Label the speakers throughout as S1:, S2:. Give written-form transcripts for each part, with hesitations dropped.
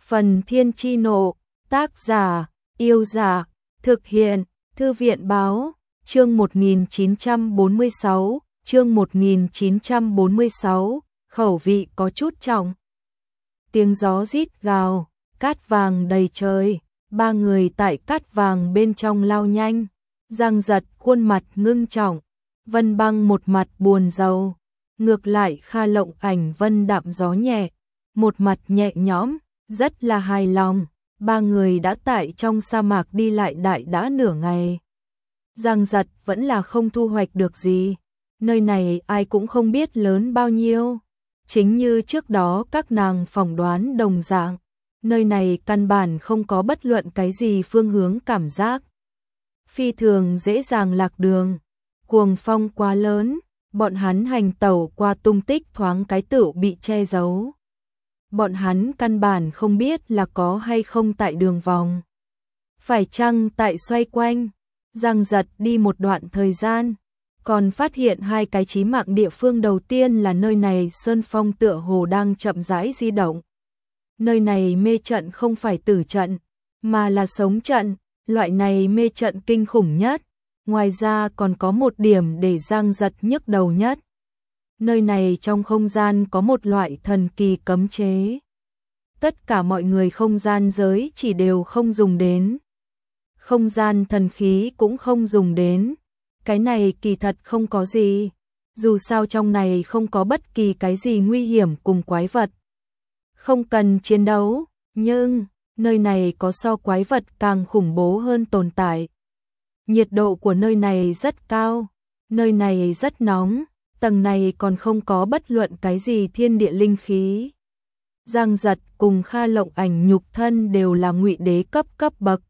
S1: Phần Thiên Chi Nộ, tác giả, Yêu Dạ, thực hiện, Thư viện Báo, chương 1946, khẩu vị có chút trọng. Tiếng gió rít gào, cát vàng đầy trời, ba người tại cát vàng bên trong lao nhanh, Giang Giật khuôn mặt ngưng trọng, Vân Băng một mặt buồn rầu, ngược lại Kha Lộng Ảnh vân đạm gió nhẹ, một mặt nhẹ nhõm, rất là hài lòng. Ba người đã tại trong sa mạc đi lại đại đã nửa ngày. Giang Giật vẫn là không thu hoạch được gì. Nơi này ai cũng không biết lớn bao nhiêu. Chính như trước đó các nàng phỏng đoán đồng dạng. Nơi này căn bản không có bất luận cái gì phương hướng cảm giác. Phi thường dễ dàng lạc đường. Cuồng phong quá lớn, bọn hắn hành tẩu qua tung tích thoáng cái tựu bị che giấu. Bọn hắn căn bản không biết là có hay không tại đường vòng. Phải chăng tại xoay quanh. Giang Giật đi một đoạn thời gian, còn phát hiện hai cái chí mạng địa phương. Đầu tiên là nơi này sơn phong tựa hồ đang chậm rãi di động. Nơi này mê trận không phải tử trận, mà là sống trận, loại này mê trận kinh khủng nhất. Ngoài ra còn có một điểm để Giang Giật nhức đầu nhất. Nơi này trong không gian có một loại thần kỳ cấm chế. Tất cả mọi người không gian giới chỉ đều không dùng đến. Không gian thần khí cũng không dùng đến. Cái này kỳ thật không có gì. Dù sao trong này không có bất kỳ cái gì nguy hiểm cùng quái vật. Không cần chiến đấu, nhưng nơi này có so quái vật càng khủng bố hơn tồn tại. Nhiệt độ của nơi này rất cao, nơi này rất nóng. Tầng này còn không có bất luận cái gì thiên địa linh khí. Giang Giật cùng Kha Lộng Ảnh nhục thân đều là ngụy đế cấp bậc.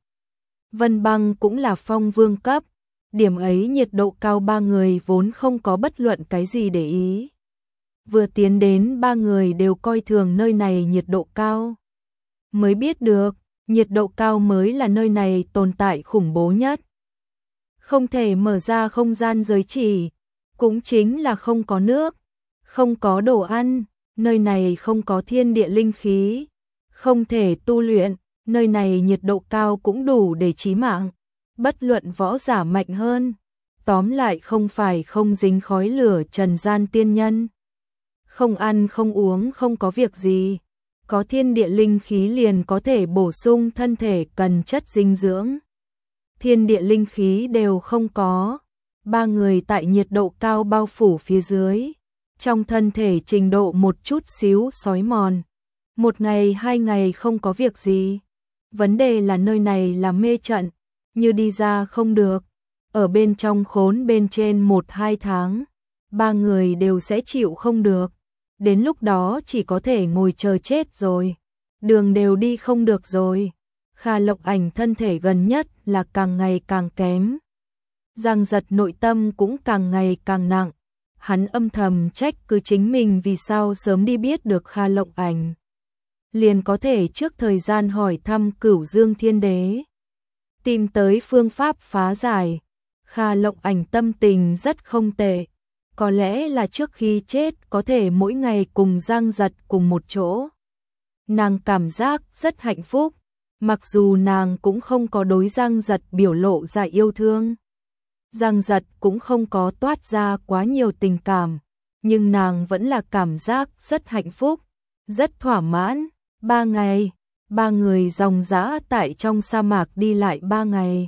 S1: Vân Băng cũng là phong vương cấp. Điểm ấy nhiệt độ cao ba người vốn không có bất luận cái gì để ý. Vừa tiến đến ba người đều coi thường nơi này nhiệt độ cao. Mới biết được, nhiệt độ cao mới là nơi này tồn tại khủng bố nhất. Không thể mở ra không gian giới chỉ. Cũng chính là không có nước, không có đồ ăn, nơi này không có thiên địa linh khí, không thể tu luyện, nơi này nhiệt độ cao cũng đủ để chí mạng, bất luận võ giả mạnh hơn, tóm lại không phải không dính khói lửa trần gian tiên nhân. Không ăn không uống không có việc gì, có thiên địa linh khí liền có thể bổ sung thân thể cần chất dinh dưỡng. Thiên địa linh khí đều không có. Ba người tại nhiệt độ cao bao phủ phía dưới, trong thân thể trình độ một chút xíu xói mòn. Một ngày hai ngày không có việc gì. Vấn đề là nơi này là mê trận, như đi ra không được. Ở bên trong khốn bên trên 1-2 tháng, ba người đều sẽ chịu không được. Đến lúc đó chỉ có thể ngồi chờ chết rồi. Đường đều đi không được rồi. Kha Lộng Ảnh thân thể gần nhất là càng ngày càng kém. Giang Giật nội tâm cũng càng ngày càng nặng. Hắn âm thầm trách cứ chính mình vì sao sớm đi biết được Kha Lộng Ảnh. Liền có thể trước thời gian hỏi thăm Cửu Dương Thiên Đế. Tìm tới phương pháp phá giải. Kha Lộng Ảnh tâm tình rất không tệ. Có lẽ là trước khi chết có thể mỗi ngày cùng Giang Giật cùng một chỗ. Nàng cảm giác rất hạnh phúc. Mặc dù nàng cũng không có đối Giang Giật biểu lộ ra yêu thương. Giang Giật cũng không có toát ra quá nhiều tình cảm, nhưng nàng vẫn là cảm giác rất hạnh phúc, rất thỏa mãn. 3 ngày, ba người dòng dã tại trong sa mạc đi lại 3 ngày.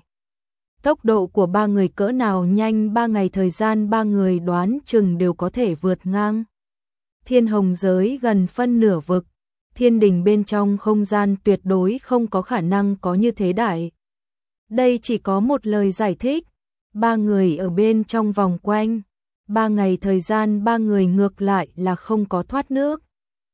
S1: Tốc độ của ba người cỡ nào nhanh, 3 ngày thời gian ba người đoán chừng đều có thể vượt ngang. Thiên Hồng giới gần phân nửa vực, thiên đình bên trong không gian tuyệt đối không có khả năng có như thế đại. Đây chỉ có một lời giải thích. Ba người ở bên trong vòng quanh, 3 ngày thời gian ba người ngược lại là không có thoát nước.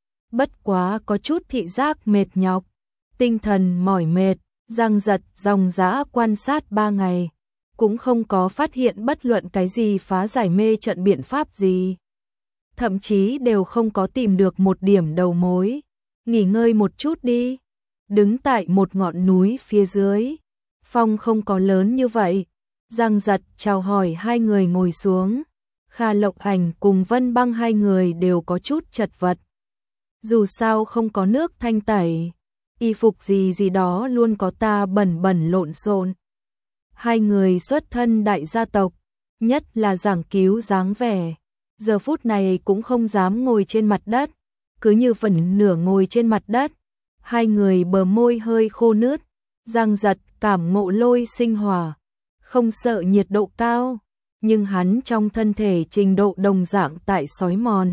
S1: Bất quá có chút thị giác mệt nhọc, tinh thần mỏi mệt. Giang Giật dòng dã quan sát 3 ngày, cũng không có phát hiện bất luận cái gì phá giải mê trận biện pháp gì. Thậm chí đều không có tìm được một điểm đầu mối. Nghỉ ngơi một chút đi. Đứng tại một ngọn núi phía dưới, phong không có lớn như vậy. Giang Giật chào hỏi hai người ngồi xuống. Kha Lộng Ảnh cùng Vân Băng hai người đều có chút chật vật. Dù sao không có nước thanh tẩy, y phục gì gì đó luôn có ta bẩn bẩn lộn xộn. Hai người xuất thân đại gia tộc, nhất là Giảng Cứu dáng vẻ, giờ phút này cũng không dám ngồi trên mặt đất, cứ như phần nửa ngồi trên mặt đất. Hai người bờ môi hơi khô nướt, Giang Giật cảm ngộ lôi sinh hỏa, không sợ nhiệt độ cao, nhưng hắn trong thân thể trình độ đồng dạng tại sói mòn.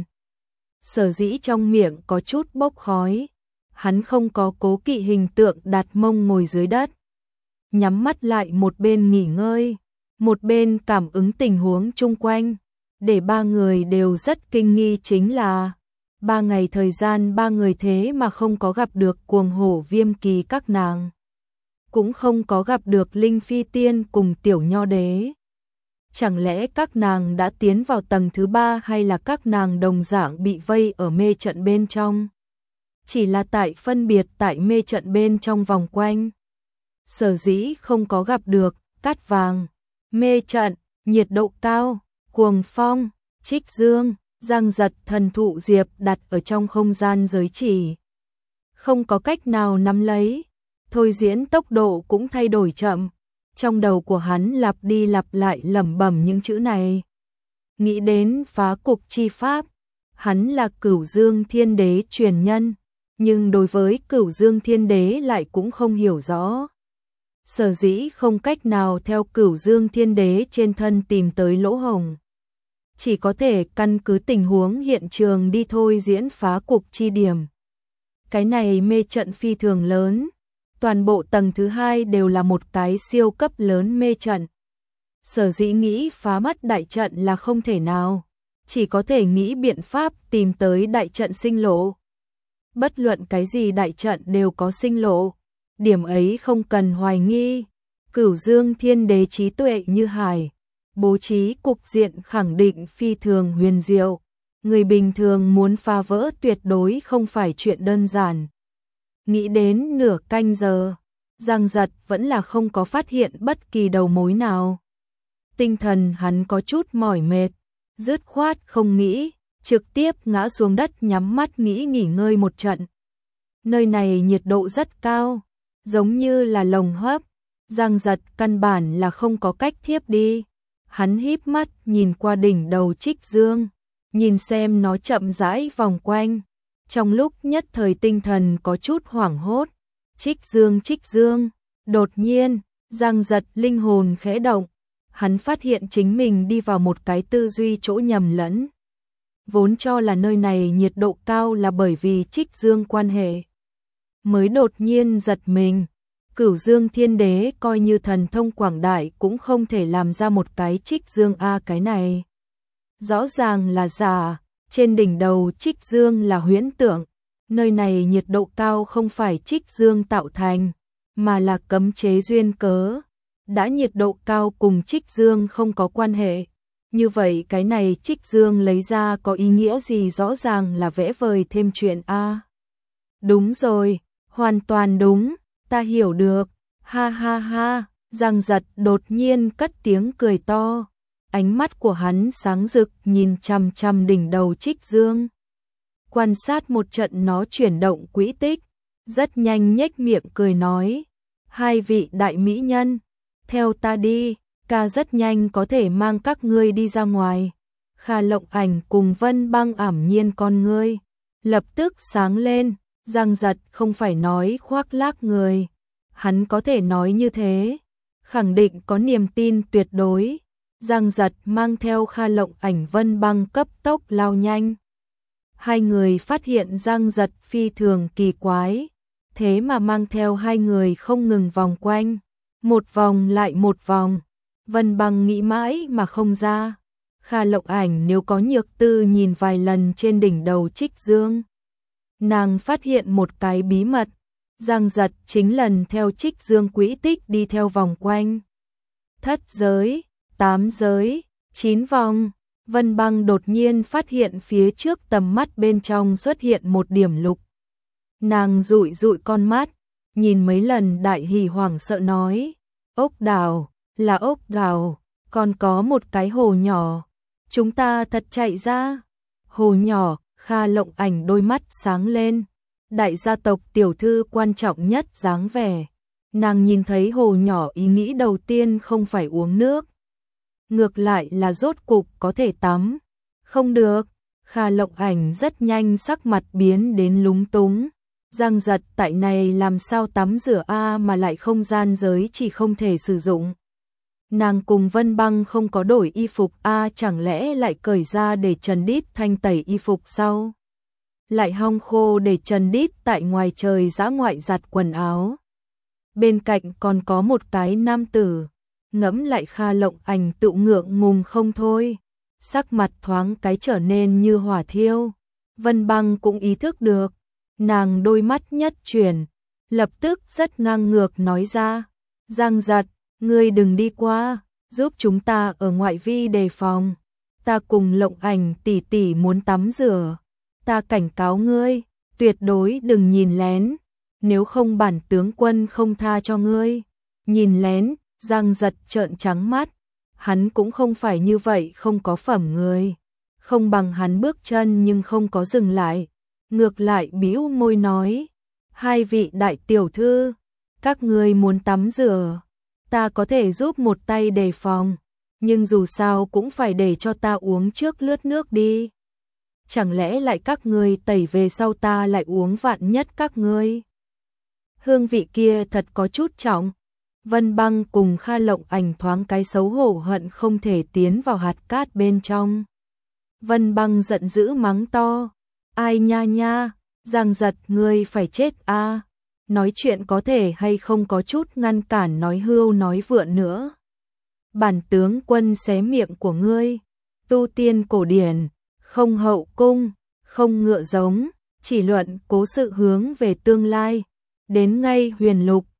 S1: Sở dĩ trong miệng có chút bốc khói, hắn không có cố kỵ hình tượng đặt mông ngồi dưới đất. Nhắm mắt lại một bên nghỉ ngơi, một bên cảm ứng tình huống chung quanh, để ba người đều rất kinh nghi chính là 3 ngày thời gian ba người thế mà không có gặp được cuồng hổ Viêm Kỳ các nàng. Cũng không có gặp được Linh Phi Tiên cùng Tiểu Nho Đế. Chẳng lẽ các nàng đã tiến vào tầng thứ 3 hay là các nàng đồng dạng bị vây ở mê trận bên trong? Chỉ là tại phân biệt tại mê trận bên trong vòng quanh. Sở dĩ không có gặp được Cát Vàng, mê trận, nhiệt độ cao, cuồng phong, Trích Dương, Giang Giật thần thụ diệp đặt ở trong không gian giới chỉ. Không có cách nào nắm lấy, thôi diễn tốc độ cũng thay đổi chậm. Trong đầu của hắn lặp đi lặp lại lẩm bẩm những chữ này. Nghĩ đến phá cục chi pháp, hắn là Cửu Dương Thiên Đế truyền nhân, nhưng đối với Cửu Dương Thiên Đế lại cũng không hiểu rõ. Sở dĩ không cách nào theo Cửu Dương Thiên Đế trên thân tìm tới lỗ hổng. Chỉ có thể căn cứ tình huống hiện trường đi thôi diễn phá cục chi điểm. Cái này mê trận phi thường lớn, toàn bộ tầng thứ 2 đều là một cái siêu cấp lớn mê trận. Sở dĩ nghĩ phá mất đại trận là không thể nào, chỉ có thể nghĩ biện pháp tìm tới đại trận sinh lộ. Bất luận cái gì đại trận đều có sinh lộ, điểm ấy không cần hoài nghi. Cửu Dương Thiên Đế trí tuệ như hải, bố trí cục diện khẳng định phi thường huyền diệu. Người bình thường muốn phá vỡ tuyệt đối không phải chuyện đơn giản. Nghĩ đến nửa canh giờ, Giang Giật vẫn là không có phát hiện bất kỳ đầu mối nào. Tinh thần hắn có chút mỏi mệt, dứt khoát không nghĩ, trực tiếp ngã xuống đất nhắm mắt nghỉ ngơi một trận. Nơi này nhiệt độ rất cao, giống như là lồng hấp, Giang Giật căn bản là không có cách thiếp đi. Hắn híp mắt nhìn qua đỉnh đầu Trích Dương, nhìn xem nó chậm rãi vòng quanh. Trong lúc nhất thời tinh thần có chút hoảng hốt, Trích Dương, đột nhiên, Giang Giật linh hồn khẽ động, hắn phát hiện chính mình đi vào một cái tư duy chỗ nhầm lẫn. Vốn cho là nơi này nhiệt độ cao là bởi vì Trích Dương quan hệ. Mới đột nhiên giật mình, Cửu Dương Thiên Đế coi như thần thông quảng đại cũng không thể làm ra một cái Trích Dương cái này. Rõ ràng là giả. Trên đỉnh đầu Trích Dương là huyễn tượng, nơi này nhiệt độ cao không phải Trích Dương tạo thành, mà là cấm chế duyên cớ. Đã nhiệt độ cao cùng Trích Dương không có quan hệ, như vậy cái này Trích Dương lấy ra có ý nghĩa gì? Rõ ràng là vẽ vời thêm chuyện a. Đúng rồi, hoàn toàn đúng, ta hiểu được, ha ha ha. Giang Giật đột nhiên cất tiếng cười to. Ánh mắt của hắn sáng rực nhìn chằm chằm đỉnh đầu Trích Dương. Quan sát một trận nó chuyển động quỹ tích, rất nhanh nhếch miệng cười nói. Hai vị đại mỹ nhân, theo ta đi, ca rất nhanh có thể mang các ngươi đi ra ngoài. Kha Lộng Ảnh cùng Vân Băng ảm nhiên con ngươi, lập tức sáng lên. Giang Giật không phải nói khoác lác người, hắn có thể nói như thế, khẳng định có niềm tin tuyệt đối. Giang Giật mang theo Kha Lộng Ảnh Vân Băng cấp tốc lao nhanh. Hai người phát hiện Giang Giật phi thường kỳ quái, thế mà mang theo hai người không ngừng vòng quanh, một vòng lại một vòng. Vân Băng nghĩ mãi mà không ra. Kha Lộng Ảnh nếu có nhược tư nhìn vài lần trên đỉnh đầu Trích Dương, nàng phát hiện một cái bí mật. Giang Giật chính lần theo Trích Dương quỹ tích đi theo vòng quanh. Thất giới, 8 giới, 9 vòng. Vân Băng đột nhiên phát hiện phía trước tầm mắt bên trong xuất hiện một điểm lục. Nàng dụi dụi con mắt, nhìn mấy lần đại hỉ hoảng sợ nói. Ốc đào, là ốc đào, còn có một cái hồ nhỏ. Chúng ta thật chạy ra. Hồ nhỏ, Kha Lộng Ảnh đôi mắt sáng lên. đại gia tộc tiểu thư quan trọng nhất dáng vẻ. Nàng nhìn thấy hồ nhỏ ý nghĩ đầu tiên không phải uống nước. Ngược lại là rốt cục có thể tắm. Không được, Kha Lộng Ảnh rất nhanh sắc mặt biến đến lúng túng. Giang giật tại này làm sao tắm rửa mà lại không gian giới chỉ không thể sử dụng. Nàng cùng Vân Băng không có đổi y phục chẳng lẽ lại cởi ra để Trần Đít thanh tẩy y phục sau. Lại hong khô để Trần Đít tại ngoài trời dã ngoại giặt quần áo. Bên cạnh còn có một cái nam tử, ngẫm lại Kha Lộng Ảnh tự ngượng ngùng không thôi. Sắc mặt thoáng cái trở nên như hỏa thiêu. Vân Băng cũng ý thức được. Nàng đôi mắt nhất chuyển, lập tức rất ngang ngược nói ra. Giang giật, ngươi đừng đi qua, giúp chúng ta ở ngoại vi đề phòng. Ta cùng Lộng Ảnh tỷ tỷ muốn tắm rửa. Ta cảnh cáo ngươi, tuyệt đối đừng nhìn lén. Nếu không bản tướng quân không tha cho ngươi. Nhìn lén, Giang giật trợn trắng mắt. Hắn cũng không phải như vậy không có phẩm người. Không bằng hắn bước chân nhưng không có dừng lại. Ngược lại bĩu môi nói. Hai vị đại tiểu thư, các ngươi muốn tắm rửa. Ta có thể giúp một tay đề phòng. Nhưng dù sao cũng phải để cho ta uống trước lướt nước đi. Chẳng lẽ lại các ngươi tẩy về sau ta lại uống vạn nhất các ngươi. Hương vị kia thật có chút trọng. Vân Băng cùng Kha Lộng Ảnh thoáng cái xấu hổ hận không thể tiến vào hạt cát bên trong. Vân Băng giận dữ mắng to. Ai nha nha, Giang giật ngươi phải chết Nói chuyện có thể hay không có chút ngăn cản nói hưu nói vượn nữa. Bản tướng quân xé miệng của ngươi. Tu tiên cổ điển, không hậu cung, không ngựa giống, chỉ luận cố sự hướng về tương lai. Đến ngay huyền lục,